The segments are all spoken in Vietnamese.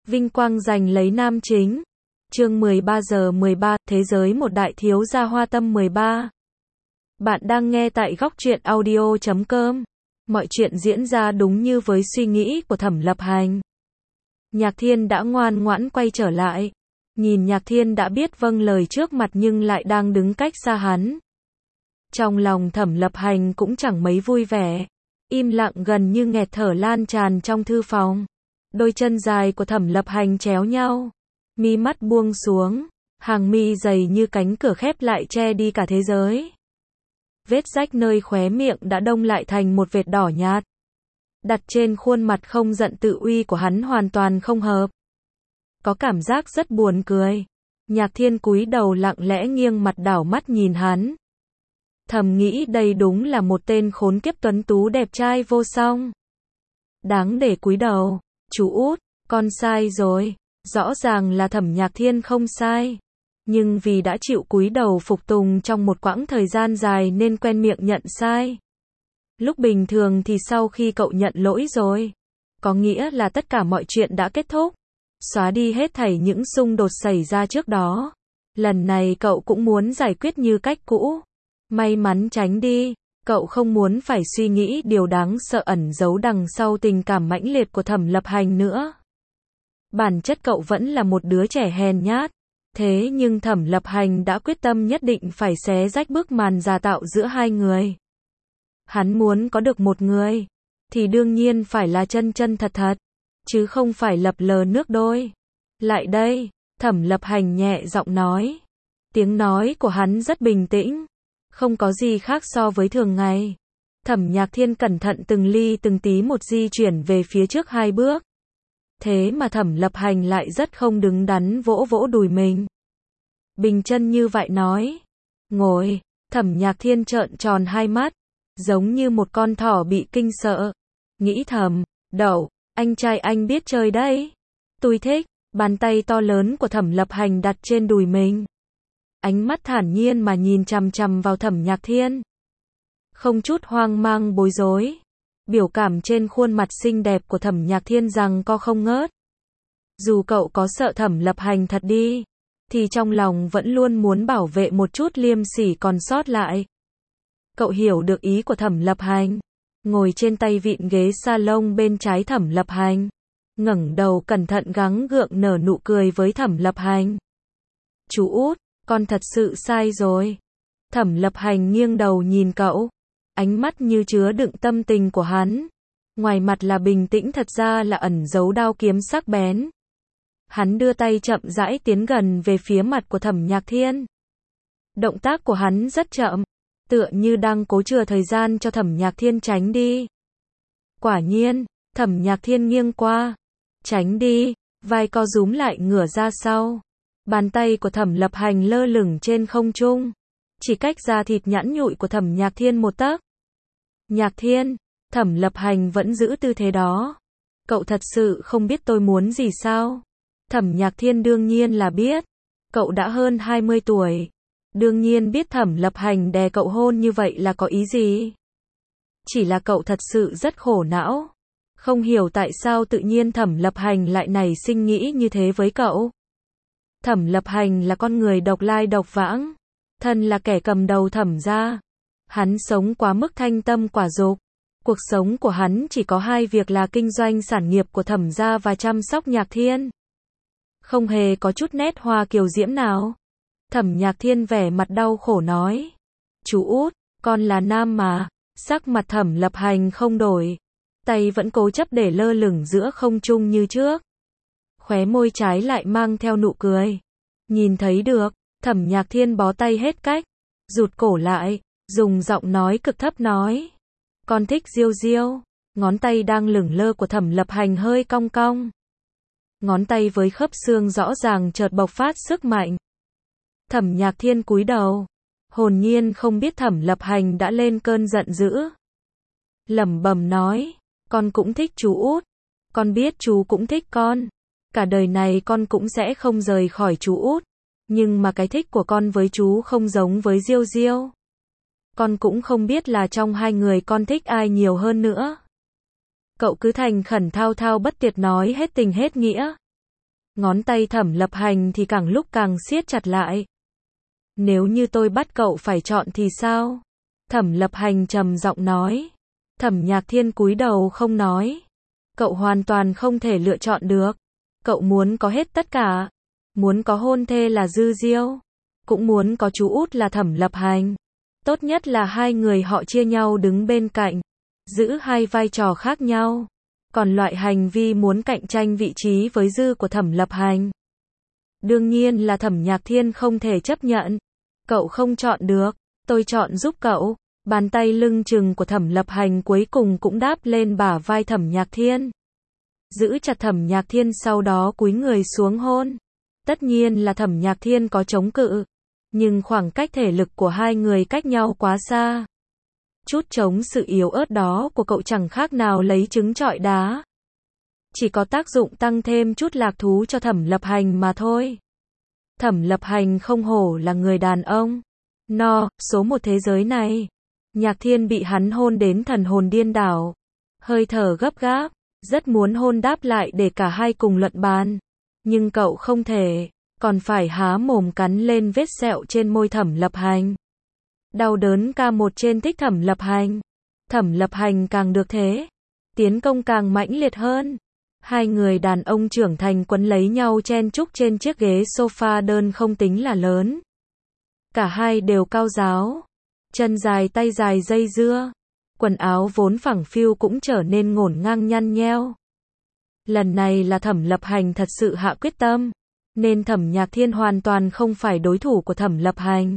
Vinh quang giành lấy nam chính. Chương 13 giờ 13, Thế giới một đại thiếu gia hoa tâm 13. Bạn đang nghe tại góc truyện audio.com. Mọi chuyện diễn ra đúng như với suy nghĩ của Thẩm Lập Hành. Nhạc Thiên đã ngoan ngoãn quay trở lại. Nhìn Nhạc Thiên đã biết vâng lời trước mặt nhưng lại đang đứng cách xa hắn. Trong lòng Thẩm Lập Hành cũng chẳng mấy vui vẻ. Im lặng gần như nghẹt thở lan tràn trong thư phòng. Đôi chân dài của Thẩm Lập Hành chéo nhau. Mi mắt buông xuống. Hàng mi dày như cánh cửa khép lại che đi cả thế giới. Vết rách nơi khóe miệng đã đông lại thành một vệt đỏ nhạt. Đặt trên khuôn mặt không giận tự uy của hắn hoàn toàn không hợp. Có cảm giác rất buồn cười. Nhạc Thiên cúi đầu lặng lẽ nghiêng mặt đảo mắt nhìn hắn. Thầm nghĩ đây đúng là một tên khốn kiếp tuấn tú đẹp trai vô song. Đáng để cúi đầu. Chú út, con sai rồi. Rõ ràng là Thẩm Nhạc Thiên không sai. Nhưng vì đã chịu cúi đầu phục tùng trong một quãng thời gian dài nên quen miệng nhận sai. Lúc bình thường thì sau khi cậu nhận lỗi rồi, có nghĩa là tất cả mọi chuyện đã kết thúc. Xóa đi hết thảy những xung đột xảy ra trước đó. Lần này cậu cũng muốn giải quyết như cách cũ. May mắn tránh đi. Cậu không muốn phải suy nghĩ điều đáng sợ ẩn giấu đằng sau tình cảm mãnh liệt của Thẩm Lập Hành nữa. Bản chất cậu vẫn là một đứa trẻ hèn nhát. Thế nhưng Thẩm Lập Hành đã quyết tâm nhất định phải xé rách bức màn giả tạo giữa hai người. Hắn muốn có được một người, thì đương nhiên phải là chân chân thật thật, chứ không phải lập lờ nước đôi. Lại đây, Thẩm Lập Hành nhẹ giọng nói. Tiếng nói của hắn rất bình tĩnh, không có gì khác so với thường ngày. Thẩm Nhạc Thiên cẩn thận từng ly từng tí một di chuyển về phía trước 2 bước. Thế mà Thẩm Lập Hành lại rất không đứng đắn vỗ vỗ đùi mình. Bình chân như vậy nói. Ngồi, Thẩm Nhạc Thiên trợn tròn hai mắt, giống như một con thỏ bị kinh sợ. Nghĩ thầm, đậu, anh trai anh biết chơi đấy. Tôi thích, bàn tay to lớn của Thẩm Lập Hành đặt trên đùi mình. Ánh mắt thản nhiên mà nhìn chằm chằm vào Thẩm Nhạc Thiên. Không chút hoang mang bối rối. Biểu cảm trên khuôn mặt xinh đẹp của Thẩm Nhạc Thiên rằng co không ngớt. Dù cậu có sợ Thẩm Lập Hành thật đi, thì trong lòng vẫn luôn muốn bảo vệ một chút liêm sỉ còn sót lại. Cậu hiểu được ý của Thẩm Lập Hành. Ngồi trên tay vịn ghế salon bên trái Thẩm Lập Hành. Ngẩng đầu cẩn thận gắng gượng nở nụ cười với Thẩm Lập Hành. Chú út, con thật sự sai rồi. Thẩm Lập Hành nghiêng đầu nhìn cậu. Ánh mắt như chứa đựng tâm tình của hắn. Ngoài mặt là bình tĩnh thật ra là ẩn giấu đao kiếm sắc bén. Hắn đưa tay chậm rãi tiến gần về phía mặt của Thẩm Nhạc Thiên. Động tác của hắn rất chậm, tựa như đang cố chừa thời gian cho Thẩm Nhạc Thiên tránh đi. Quả nhiên, Thẩm Nhạc Thiên nghiêng qua. Tránh đi, vai co rúm lại ngửa ra sau. Bàn tay của Thẩm Lập Hành lơ lửng trên không trung. Chỉ cách da thịt nhẵn nhụi của Thẩm Nhạc Thiên một tấc. Nhạc Thiên, Thẩm Lập Hành vẫn giữ tư thế đó. Cậu thật sự không biết tôi muốn gì sao? Thẩm Nhạc Thiên đương nhiên là biết. Cậu đã hơn 20 tuổi. Đương nhiên biết Thẩm Lập Hành đè cậu hôn như vậy là có ý gì. Chỉ là cậu thật sự rất khổ não. Không hiểu tại sao tự nhiên Thẩm Lập Hành lại nảy sinh nghĩ như thế với cậu. Thẩm Lập Hành là con người độc lai độc vãng. Thân là kẻ cầm đầu Thẩm gia. Hắn sống quá mức thanh tâm quả dục. Cuộc sống của hắn chỉ có 2 việc là kinh doanh sản nghiệp của Thẩm gia và chăm sóc Nhạc Thiên. Không hề có chút nét hoa kiều diễm nào. Thẩm Nhạc Thiên vẻ mặt đau khổ nói. Chú út, con là nam mà. Sắc mặt Thẩm Lập Hành không đổi. Tay vẫn cố chấp để lơ lửng giữa không trung như trước. Khóe môi trái lại mang theo nụ cười. Nhìn thấy được, Thẩm Nhạc Thiên bó tay hết cách. Rụt cổ lại, dùng giọng nói cực thấp nói. Con thích Diêu Diêu. Ngón tay đang lửng lơ của Thẩm Lập Hành hơi cong cong. Ngón tay với khớp xương rõ ràng chợt bộc phát sức mạnh. Thẩm Nhạc Thiên cúi đầu. Hồn nhiên không biết Thẩm Lập Hành đã lên cơn giận dữ. Lẩm bẩm nói. Con cũng thích chú út. Con biết chú cũng thích con. Cả đời này con cũng sẽ không rời khỏi chú út. Nhưng mà cái thích của con với chú không giống với Diêu Diêu. Con cũng không biết là trong 2 người con thích ai nhiều hơn nữa. Cậu cứ thành khẩn thao thao bất tuyệt nói hết tình hết nghĩa. Ngón tay Thẩm Lập Hành thì càng lúc càng siết chặt lại. Nếu như tôi bắt cậu phải chọn thì sao? Thẩm Lập Hành trầm giọng nói. Thẩm Nhạc Thiên cúi đầu không nói. Cậu hoàn toàn không thể lựa chọn được. Cậu muốn có hết tất cả. Muốn có hôn thê là Dư Diêu. Cũng muốn có chú út là Thẩm Lập Hành. Tốt nhất là hai người họ chia nhau đứng bên cạnh. Giữ hai vai trò khác nhau. Còn loại hành vi muốn cạnh tranh vị trí với Dư của Thẩm Lập Hành, đương nhiên là Thẩm Nhạc Thiên không thể chấp nhận. Cậu không chọn được, tôi chọn giúp cậu. Bàn tay lưng chừng của Thẩm Lập Hành cuối cùng cũng đáp lên bả vai Thẩm Nhạc Thiên. Giữ chặt Thẩm Nhạc Thiên sau đó cúi người xuống hôn. Tất nhiên là Thẩm Nhạc Thiên có chống cự. Nhưng khoảng cách thể lực của hai người cách nhau quá xa. Chút chống sự yếu ớt đó của cậu chẳng khác nào lấy trứng trọi đá. Chỉ có tác dụng tăng thêm chút lạc thú cho Thẩm Lập Hành mà thôi. Thẩm Lập Hành không hổ là người đàn ông. Số một thế giới này. Nhạc Thiên bị hắn hôn đến thần hồn điên đảo. Hơi thở gấp gáp. Rất muốn hôn đáp lại để cả hai cùng luận bàn. Nhưng cậu không thể. Còn phải há mồm cắn lên vết sẹo trên môi Thẩm Lập Hành. Đau đớn ca một trên thích Thẩm Lập Hành. Thẩm Lập Hành càng được thế. Tiến công càng mãnh liệt hơn. Hai người đàn ông trưởng thành quấn lấy nhau chen chúc trên chiếc ghế sofa đơn không tính là lớn. Cả hai đều cao ráo. Chân dài tay dài dây dưa. Quần áo vốn phẳng phiu cũng trở nên ngổn ngang nhăn nheo. Lần này là Thẩm Lập Hành thật sự hạ quyết tâm. Nên Thẩm Nhạc Thiên hoàn toàn không phải đối thủ của Thẩm Lập Hành.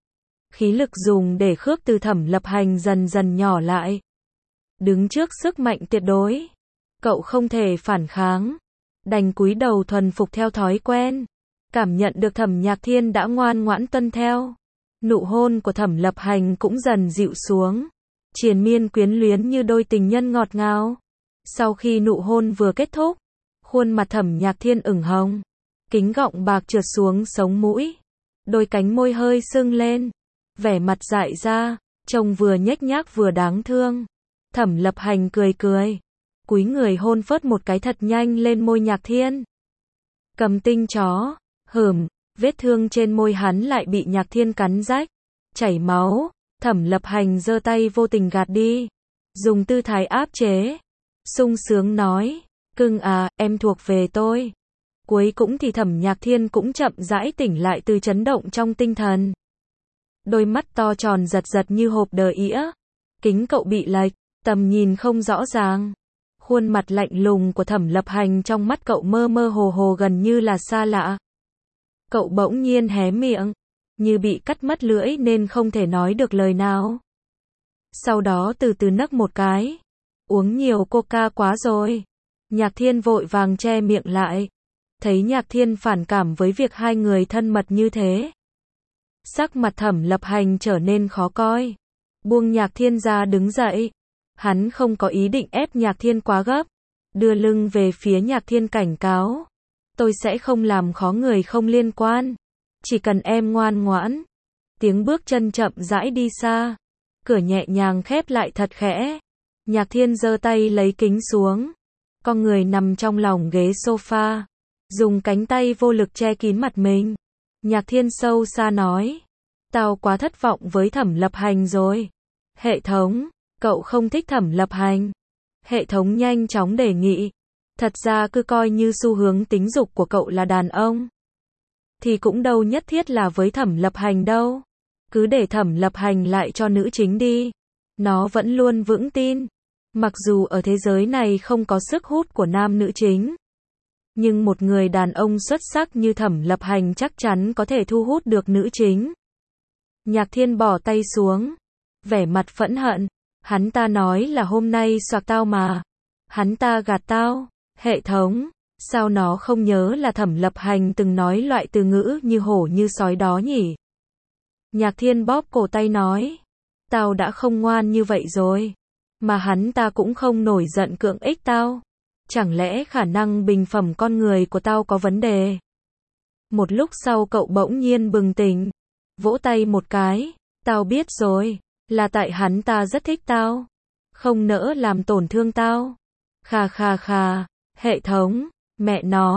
Khí lực dùng để khước từ Thẩm Lập Hành dần dần nhỏ lại. Đứng trước sức mạnh tuyệt đối. Cậu không thể phản kháng. Đành cúi đầu thuần phục theo thói quen. Cảm nhận được Thẩm Nhạc Thiên đã ngoan ngoãn tuân theo. Nụ hôn của Thẩm Lập Hành cũng dần dịu xuống. Triền miên quyến luyến như đôi tình nhân ngọt ngào. Sau khi nụ hôn vừa kết thúc, khuôn mặt Thẩm Nhạc Thiên ửng hồng. Kính gọng bạc trượt xuống sống mũi. Đôi cánh môi hơi sưng lên. Vẻ mặt dại ra, trông vừa nhếch nhác vừa đáng thương. Thẩm Lập Hành cười cười. Cúi người hôn phớt một cái thật nhanh lên môi Nhạc Thiên. Cầm tinh chó. Vết thương trên môi hắn lại bị Nhạc Thiên cắn rách. Chảy máu. Thẩm Lập Hành giơ tay vô tình gạt đi. Dùng tư thái áp chế. Sung sướng nói. Cưng à, em thuộc về tôi. Cuối cũng thì Thẩm Nhạc Thiên cũng chậm rãi tỉnh lại từ chấn động trong tinh thần. Đôi mắt to tròn giật giật như hộp đờ ĩa. Kính cậu bị lệch, tầm nhìn không rõ ràng. Khuôn mặt lạnh lùng của Thẩm Lập Hành trong mắt cậu mơ mơ hồ hồ gần như là xa lạ. Cậu bỗng nhiên hé miệng, như bị cắt mất lưỡi nên không thể nói được lời nào. Sau đó từ từ nấc một cái. Uống nhiều coca quá rồi. Nhạc Thiên vội vàng che miệng lại. Thấy Nhạc Thiên phản cảm với việc hai người thân mật như thế. Sắc mặt Thẩm Lập Hành trở nên khó coi. Buông Nhạc Thiên ra đứng dậy. Hắn không có ý định ép Nhạc Thiên quá gấp. Đưa lưng về phía Nhạc Thiên cảnh cáo. Tôi sẽ không làm khó người không liên quan. Chỉ cần em ngoan ngoãn. Tiếng bước chân chậm rãi đi xa. Cửa nhẹ nhàng khép lại thật khẽ. Nhạc Thiên giơ tay lấy kính xuống. Con người nằm trong lòng ghế sofa. Dùng cánh tay vô lực che kín mặt mình. Nhạc Thiên sâu xa nói. Tao quá thất vọng với Thẩm Lập Hành rồi. Hệ thống, cậu không thích Thẩm Lập Hành. Hệ thống nhanh chóng đề nghị. Thật ra cứ coi như xu hướng tính dục của cậu là đàn ông. Thì cũng đâu nhất thiết là với Thẩm Lập Hành đâu. Cứ để Thẩm Lập Hành lại cho nữ chính đi. Nó vẫn luôn vững tin. Mặc dù ở thế giới này không có sức hút của nam nữ chính. Nhưng một người đàn ông xuất sắc như Thẩm Lập Hành chắc chắn có thể thu hút được nữ chính. Nhạc Thiên bỏ tay xuống. Vẻ mặt phẫn hận. Hắn ta nói là hôm nay xoạc tao mà. Hắn ta gạt tao. Hệ thống, sao nó không nhớ là Thẩm Lập Hành từng nói loại từ ngữ như hổ như sói đó nhỉ? Nhạc Thiên bóp cổ tay nói. Tao đã không ngoan như vậy rồi. Mà hắn ta cũng không nổi giận cưỡng ích tao. Chẳng lẽ khả năng bình phẩm con người của tao có vấn đề? Một lúc sau cậu bỗng nhiên bừng tỉnh. Vỗ tay một cái. Tao biết rồi. Là tại hắn ta rất thích tao. Không nỡ làm tổn thương tao. Khà khà khà. Hệ thống. Mẹ nó.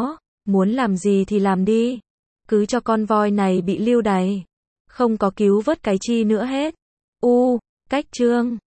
Muốn làm gì thì làm đi. Cứ cho con voi này bị lưu đày. Không có cứu vớt cái chi nữa hết. Cách chương